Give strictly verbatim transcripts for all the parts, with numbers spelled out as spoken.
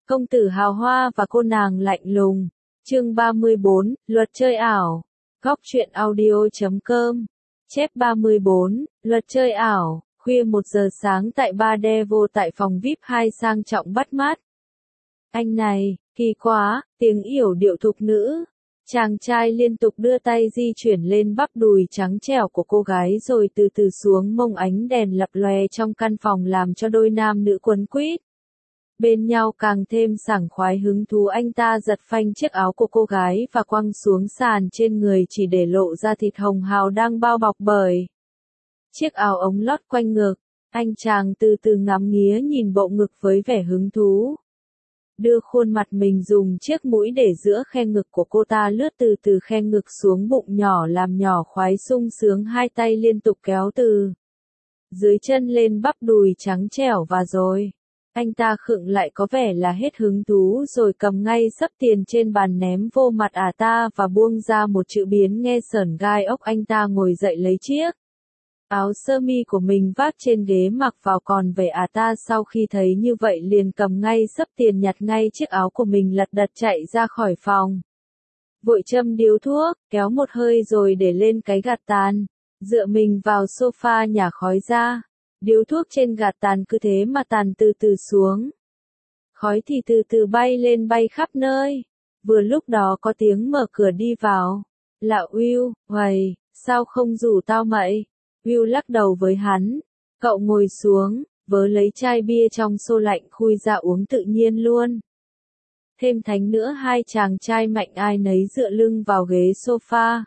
Công tử hào hoa và cô nàng lạnh lùng. Chương ba mươi bốn, Luật chơi ảo. Góc truyện audio chấm com. Chép ba mươi bốn, Luật chơi ảo. Khuya một giờ sáng tại Bar Devil tại phòng vi ai pi hai sang trọng bắt mắt. Anh này, kỳ quá, tiếng yểu điệu thục nữ. Chàng trai liên tục đưa tay di chuyển lên bắp đùi trắng trẻo của cô gái rồi từ từ xuống mông, ánh đèn lập lòe trong căn phòng làm cho đôi nam nữ quấn quýt bên nhau càng thêm sảng khoái hứng thú. Anh ta giật phanh chiếc áo của cô gái và quăng xuống sàn trên người, chỉ để lộ ra thịt hồng hào đang bao bọc bởi chiếc áo ống lót quanh ngực. Anh chàng từ từ ngắm nghía nhìn bộ ngực với vẻ hứng thú, đưa khuôn mặt mình dùng chiếc mũi để giữa khe ngực của cô ta lướt từ từ khe ngực xuống bụng nhỏ, làm nhỏ khoái sung sướng. Hai tay liên tục kéo từ dưới chân lên bắp đùi trắng trẻo và rồi anh ta khựng lại, có vẻ là hết hứng thú, rồi cầm ngay xấp tiền trên bàn ném vô mặt ả ta và buông ra một chữ biến nghe sởn gai ốc. Anh ta ngồi dậy lấy chiếc áo sơ mi của mình vác trên ghế mặc vào, còn về ả ta sau khi thấy như vậy liền cầm ngay xấp tiền, nhặt ngay chiếc áo của mình, lật đật chạy ra khỏi phòng. Vội châm điếu thuốc, kéo một hơi rồi để lên cái gạt tàn, dựa mình vào sofa nhả khói ra. Điếu thuốc trên gạt tàn cứ thế mà tàn từ từ xuống. Khói thì từ từ bay lên bay khắp nơi. Vừa lúc đó có tiếng mở cửa đi vào. Là Will. Uầy, sao không rủ tao mậy? Will lắc đầu với hắn. Cậu ngồi xuống, vớ lấy chai bia trong xô lạnh khui ra uống tự nhiên luôn. Thêm thánh nữa, hai chàng trai mạnh ai nấy dựa lưng vào ghế sofa.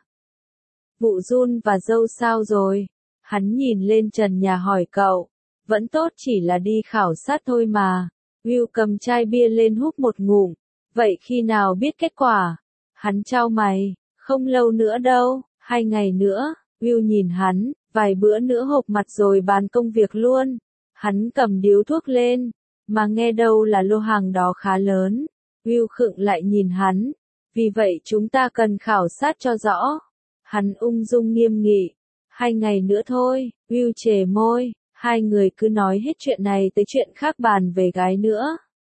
Vụ Jun và dâu sao rồi? Hắn nhìn lên trần nhà hỏi cậu. Vẫn tốt, chỉ là đi khảo sát thôi mà. Will cầm chai bia lên húp một ngụm. Vậy khi nào biết kết quả? Hắn chau mày. Không lâu nữa đâu, hai ngày nữa. Will nhìn hắn, vài bữa nữa hộp mặt rồi bàn công việc luôn. Hắn cầm điếu thuốc lên, mà nghe đâu là lô hàng đó khá lớn. Will khựng lại nhìn hắn. Vì vậy chúng ta cần khảo sát cho rõ. Hắn ung dung nghiêm nghị. Hai ngày nữa thôi. Will chề môi. Hai người cứ nói hết chuyện này tới chuyện khác, bàn về gái nữa.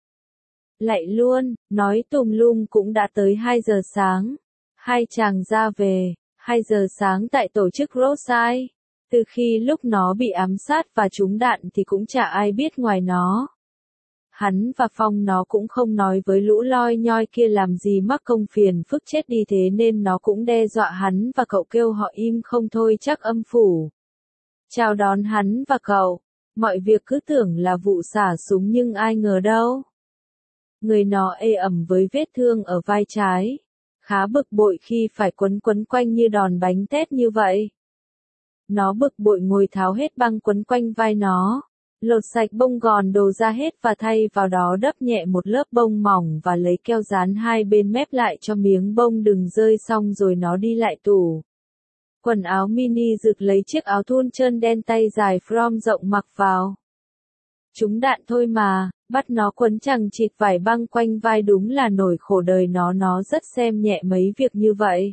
Lại luôn, nói tùm lum. Cũng đã tới hai giờ sáng. Hai chàng ra về. Hai giờ sáng tại tổ chức Roadside. Từ khi lúc nó bị ám sát và trúng đạn thì cũng chả ai biết ngoài nó. Hắn và Phong nó cũng không nói với lũ loi nhoi kia làm gì mắc công phiền phức chết đi, thế nên nó cũng đe dọa hắn và cậu, kêu họ im không thôi chắc âm phủ chào đón hắn và cậu. Mọi việc cứ tưởng là vụ xả súng nhưng ai ngờ đâu. Người nó ê ẩm với vết thương ở vai trái. Khá bực bội khi phải quấn quấn quanh như đòn bánh tét như vậy. Nó bực bội ngồi tháo hết băng quấn quanh vai nó. Lột sạch bông gòn đồ ra hết và thay vào đó đắp nhẹ một lớp bông mỏng và lấy keo dán hai bên mép lại cho miếng bông đừng rơi, xong rồi nó đi lại tủ quần áo mini, rực lấy chiếc áo thun trơn đen tay dài from rộng mặc vào. Trúng đạn thôi mà, bắt nó quấn chằng chịt vải băng quanh vai đúng là nỗi khổ đời nó. Nó rất xem nhẹ mấy việc như vậy.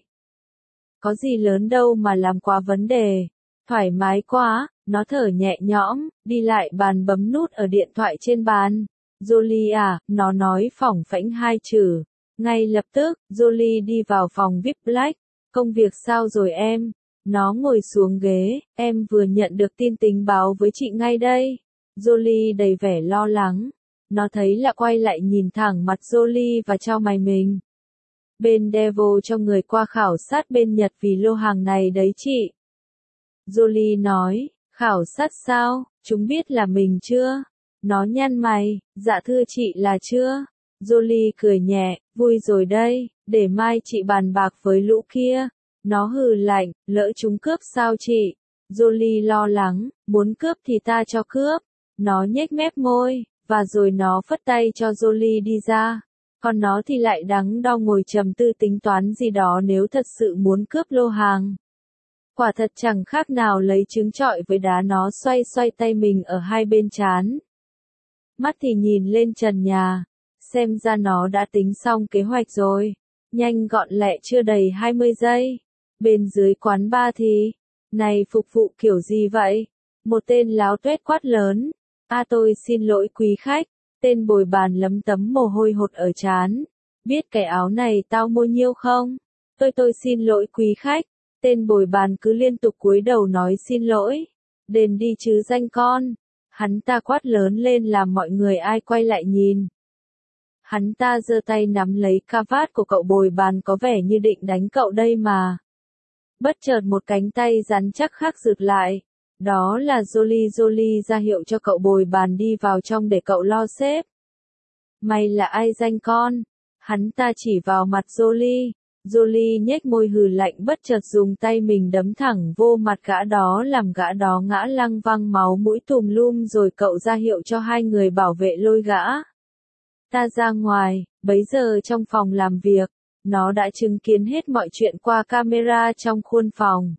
Có gì lớn đâu mà làm quá vấn đề. Thoải mái quá, nó thở nhẹ nhõm, đi lại bàn bấm nút ở điện thoại trên bàn. Jolie à, nó nói phỏng phễnh hai chữ. Ngay lập tức, Jolie đi vào phòng vi ai pi Black. Công việc sao rồi em? Nó ngồi xuống ghế, em vừa nhận được tin tình báo với chị ngay đây. Jolie đầy vẻ lo lắng. Nó thấy lạ quay lại nhìn thẳng mặt Jolie và chau mày mình. Bên Devil cho người qua khảo sát bên Nhật vì lô hàng này đấy chị. Jolie nói, khảo sát sao, chúng biết là mình chưa? Nó nhăn mày, dạ thưa chị là chưa. Jolie cười nhẹ, vui rồi đây, để mai chị bàn bạc với lũ kia. Nó hừ lạnh, lỡ chúng cướp sao chị? Jolie lo lắng, muốn cướp thì ta cho cướp. Nó nhếch mép môi, và rồi nó phất tay cho Jolie đi ra. Còn nó thì lại đắn đo ngồi trầm tư tính toán gì đó. Nếu thật sự muốn cướp lô hàng, quả thật chẳng khác nào lấy trứng trọi với đá. Nó xoay xoay tay mình ở hai bên trán. Mắt thì nhìn lên trần nhà. Xem ra nó đã tính xong kế hoạch rồi. Nhanh gọn lẹ chưa đầy hai mươi giây. Bên dưới quán bar thì, này phục vụ kiểu gì vậy? Một tên láo tuét quát lớn. À tôi xin lỗi quý khách. Tên bồi bàn lấm tấm mồ hôi hột ở trán. Biết cái áo này tao mua nhiêu không? Tôi tôi xin lỗi quý khách. Tên bồi bàn cứ liên tục cúi đầu nói xin lỗi. Đền đi chứ danh con. Hắn ta quát lớn lên làm mọi người ai quay lại nhìn. Hắn ta giơ tay nắm lấy cà vạt của cậu bồi bàn có vẻ như định đánh cậu đây mà. Bất chợt một cánh tay rắn chắc khác rụt lại. Đó là Jolie. Jolie ra hiệu cho cậu bồi bàn đi vào trong để cậu lo xếp. Mày là ai danh con? Hắn ta chỉ vào mặt Jolie. Jolie nhếch môi hừ lạnh bất chợt dùng tay mình đấm thẳng vô mặt gã đó làm gã đó ngã lăng văng máu mũi tùm lum rồi cậu ra hiệu cho hai người bảo vệ lôi gã. Ta ra ngoài, bấy giờ trong phòng làm việc, nó đã chứng kiến hết mọi chuyện qua camera trong khuôn phòng.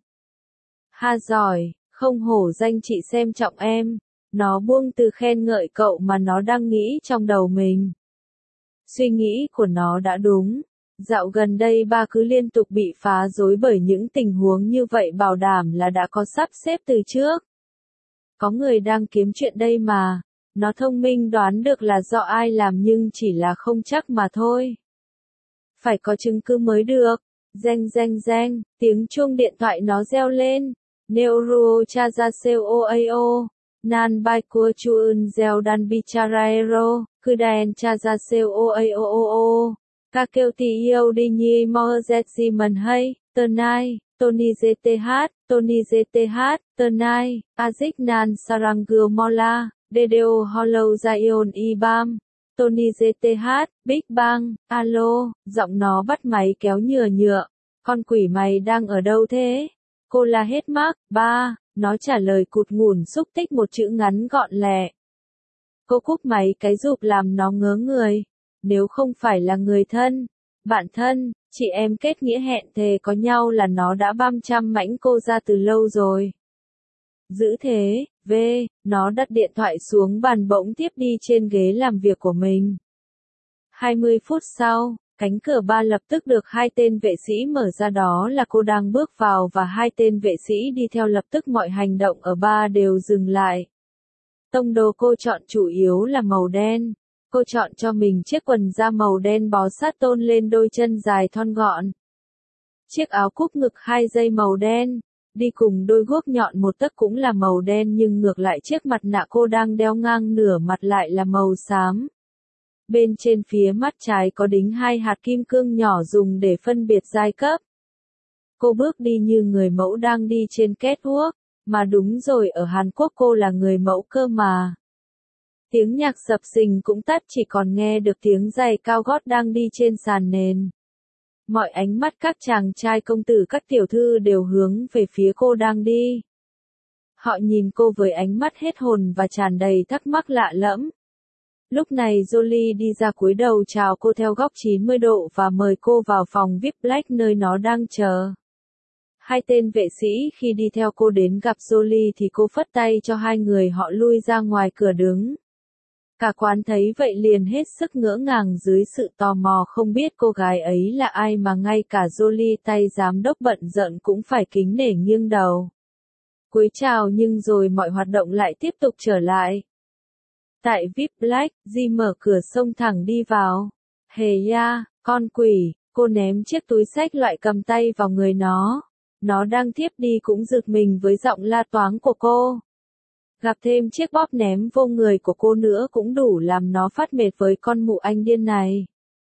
Ha giỏi, không hổ danh chị xem trọng em. Nó buông từ khen ngợi cậu mà nó đang nghĩ trong đầu mình. Suy nghĩ của nó đã đúng. Dạo gần đây ba cứ liên tục bị phá rối bởi những tình huống như vậy bảo đảm là đã có sắp xếp từ trước. Có người đang kiếm chuyện đây mà. Nó thông minh đoán được là do ai làm nhưng chỉ là không chắc mà thôi. Phải có chứng cứ mới được. Reng reng reng, tiếng chuông điện thoại nó reo lên. Neuro cha ra seo oao. Nan bai cua chuun reo dan bicharaero. Cứ đèn cha ra seo oao. Ca kêu thì yêu đi nhi mơ dẹt gì mần hay. Tonight, Tony giê tê hát, Tony giê tê hát, Tonight, Azik nan sarangul mola. đê đê ô Hollow Zion Ibam, Tony giê tê hát, Big Bang, alo, giọng nó bắt máy kéo nhựa nhựa, con quỷ mày đang ở đâu thế? Cô la hết mắc, ba, nó trả lời cụt ngủn xúc tích một chữ ngắn gọn lẹ. Cô cúp máy cái rụp làm nó ngớ người, nếu không phải là người thân, bạn thân, chị em kết nghĩa hẹn thề có nhau là nó đã băm trăm mảnh cô ra từ lâu rồi. Giữ thế, V, nó đặt điện thoại xuống bàn bỗng tiếp đi trên ghế làm việc của mình. hai mươi phút sau, cánh cửa ba lập tức được hai tên vệ sĩ mở ra đó là cô đang bước vào và hai tên vệ sĩ đi theo lập tức mọi hành động ở ba đều dừng lại. Tông đồ cô chọn chủ yếu là màu đen. Cô chọn cho mình chiếc quần da màu đen bó sát tôn lên đôi chân dài thon gọn. Chiếc áo cúc ngực hai dây màu đen. Đi cùng đôi guốc nhọn một tấc cũng là màu đen nhưng ngược lại chiếc mặt nạ cô đang đeo ngang nửa mặt lại là màu xám. Bên trên phía mắt trái có đính hai hạt kim cương nhỏ dùng để phân biệt giai cấp. Cô bước đi như người mẫu đang đi trên catwalk, mà đúng rồi ở Hàn Quốc cô là người mẫu cơ mà. Tiếng nhạc sập sình cũng tắt chỉ còn nghe được tiếng giày cao gót đang đi trên sàn nền. Mọi ánh mắt các chàng trai công tử các tiểu thư đều hướng về phía cô đang đi. Họ nhìn cô với ánh mắt hết hồn và tràn đầy thắc mắc lạ lẫm. Lúc này Jolie đi ra cúi đầu chào cô theo góc chín mươi độ và mời cô vào phòng vi ai pi Black nơi nó đang chờ. Hai tên vệ sĩ khi đi theo cô đến gặp Jolie thì cô phất tay cho hai người họ lui ra ngoài cửa đứng. Cả quán thấy vậy liền hết sức ngỡ ngàng dưới sự tò mò không biết cô gái ấy là ai mà ngay cả Jolie tay giám đốc bận rộn cũng phải kính nể nghiêng đầu. Cúi chào nhưng rồi mọi hoạt động lại tiếp tục trở lại. Tại vi ai pi Black, Di mở cửa xông thẳng đi vào. Hề ya, con quỷ, cô ném chiếc túi xách loại cầm tay vào người nó. Nó đang tiếp đi cũng giật mình với giọng la toáng của cô. Gặp thêm chiếc bóp ném vô người của cô nữa cũng đủ làm nó phát mệt với con mụ anh điên này.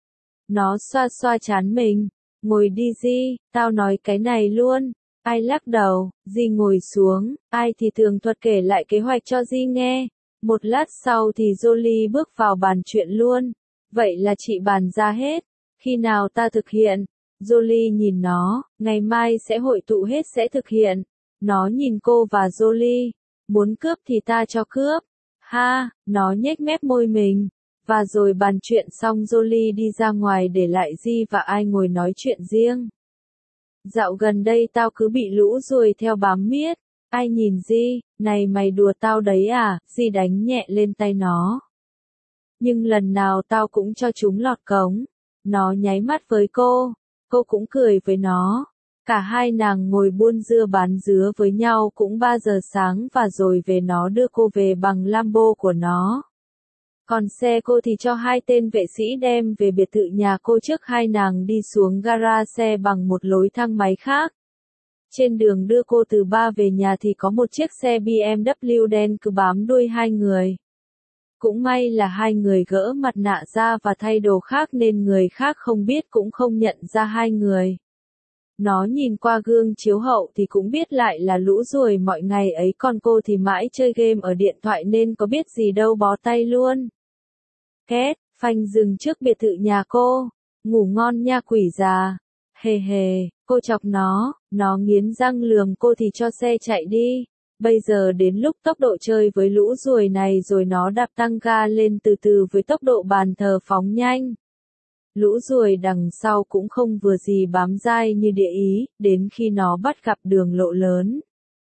Nó xoa xoa trán mình. Ngồi đi Di, tao nói cái này luôn. Ai lắc đầu, Di ngồi xuống, ai thì tường thuật kể lại kế hoạch cho Di nghe. Một lát sau thì Jolie bước vào bàn chuyện luôn. Vậy là chị bàn ra hết. Khi nào ta thực hiện? Jolie nhìn nó, ngày mai sẽ hội tụ hết sẽ thực hiện. Nó nhìn cô và Jolie. Muốn cướp thì ta cho cướp. Ha, nó nhếch mép môi mình. Và rồi bàn chuyện xong Jolie đi ra ngoài để lại Di và ai ngồi nói chuyện riêng. Dạo gần đây tao cứ bị lũ ruồi theo bám miết. Ai nhìn Di, này mày đùa tao đấy à, Di đánh nhẹ lên tay nó. Nhưng lần nào tao cũng cho chúng lọt cống. Nó nháy mắt với cô, cô cũng cười với nó. Cả hai nàng ngồi buôn dưa bán dứa với nhau cũng ba giờ sáng và rồi về nó đưa cô về bằng Lambo của nó. Còn xe cô thì cho hai tên vệ sĩ đem về biệt thự nhà cô trước hai nàng đi xuống gara xe bằng một lối thang máy khác. Trên đường đưa cô từ bar về nhà thì có một chiếc xe bê em vê đen cứ bám đuôi hai người. Cũng may là hai người gỡ mặt nạ ra và thay đồ khác nên người khác không biết cũng không nhận ra hai người. Nó nhìn qua gương chiếu hậu thì cũng biết lại là lũ ruồi mọi ngày ấy, còn cô thì mãi chơi game ở điện thoại nên có biết gì đâu, bó tay luôn. Két, phanh dừng trước biệt thự nhà cô. Ngủ ngon nha quỷ già. Hề hề, cô chọc nó, nó nghiến răng lườm cô thì cho xe chạy đi. Bây giờ đến lúc tốc độ chơi với lũ ruồi này rồi, nó đạp tăng ga lên từ từ với tốc độ bàn thờ phóng nhanh. Lũ ruồi đằng sau cũng không vừa gì bám dai như địa ý, đến khi nó bắt gặp đường lộ lớn.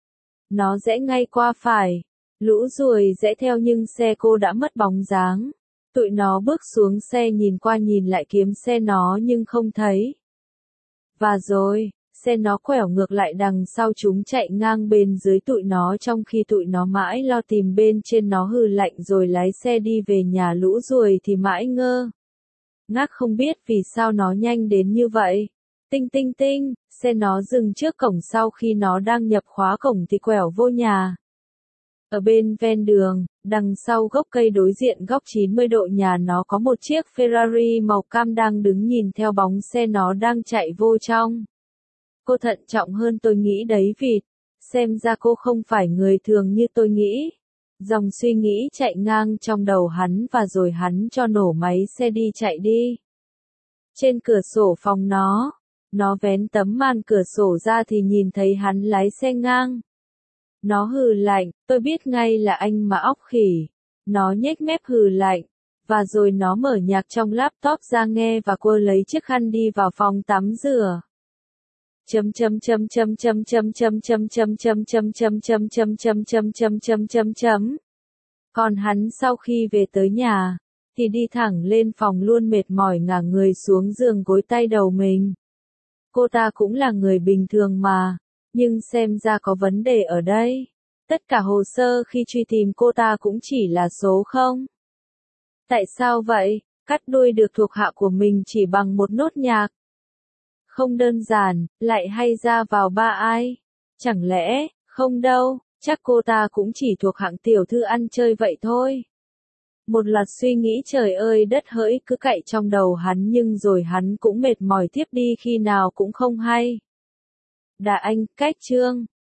Nó rẽ ngay qua phải. Lũ ruồi rẽ theo nhưng xe cô đã mất bóng dáng. Tụi nó bước xuống xe nhìn qua nhìn lại kiếm xe nó nhưng không thấy. Và rồi, xe nó quẻo ngược lại đằng sau, chúng chạy ngang bên dưới tụi nó trong khi tụi nó mãi lo tìm bên trên. Nó hừ lạnh rồi lái xe đi về nhà. Lũ ruồi thì mãi ngơ ngác không biết vì sao nó nhanh đến như vậy. Tinh tinh tinh, xe nó dừng trước cổng, sau khi nó đang nhập khóa cổng thì quẹo vô nhà. Ở bên ven đường, đằng sau gốc cây đối diện góc chín mươi độ nhà nó có một chiếc Ferrari màu cam đang đứng nhìn theo bóng xe nó đang chạy vô trong. Cô thận trọng hơn tôi nghĩ đấy vịt. Xem ra cô không phải người thường như tôi nghĩ. Dòng suy nghĩ chạy ngang trong đầu hắn và rồi hắn cho nổ máy xe đi chạy đi. Trên cửa sổ phòng nó, nó vén tấm màn cửa sổ ra thì nhìn thấy hắn lái xe ngang. Nó hừ lạnh, tôi biết ngay là anh mà óc khỉ. Nó nhếch mép hừ lạnh, và rồi nó mở nhạc trong laptop ra nghe và cô lấy chiếc khăn đi vào phòng tắm rửa. Chấm chấm chấm chấm chấm chấm chấm chấm chấm chấm chấm chấm chấm chấm chấm chấm chấm chấm chấm chấm. Còn hắn sau khi về tới nhà, thì đi thẳng lên phòng luôn, mệt mỏi ngả người xuống giường gối tay đầu mình. Cô ta cũng là người bình thường mà, nhưng xem ra có vấn đề ở đây. Tất cả hồ sơ khi truy tìm cô ta cũng chỉ là số không. Tại sao vậy? Cắt đuôi được thuộc hạ của mình chỉ bằng một nốt nhạc. Không đơn giản, lại hay ra vào ba ai? Chẳng lẽ, không đâu, chắc cô ta cũng chỉ thuộc hạng tiểu thư ăn chơi vậy thôi. Một loạt suy nghĩ trời ơi đất hỡi cứ cậy trong đầu hắn, nhưng rồi hắn cũng mệt mỏi tiếp đi khi nào cũng không hay. Đà anh, cách chương.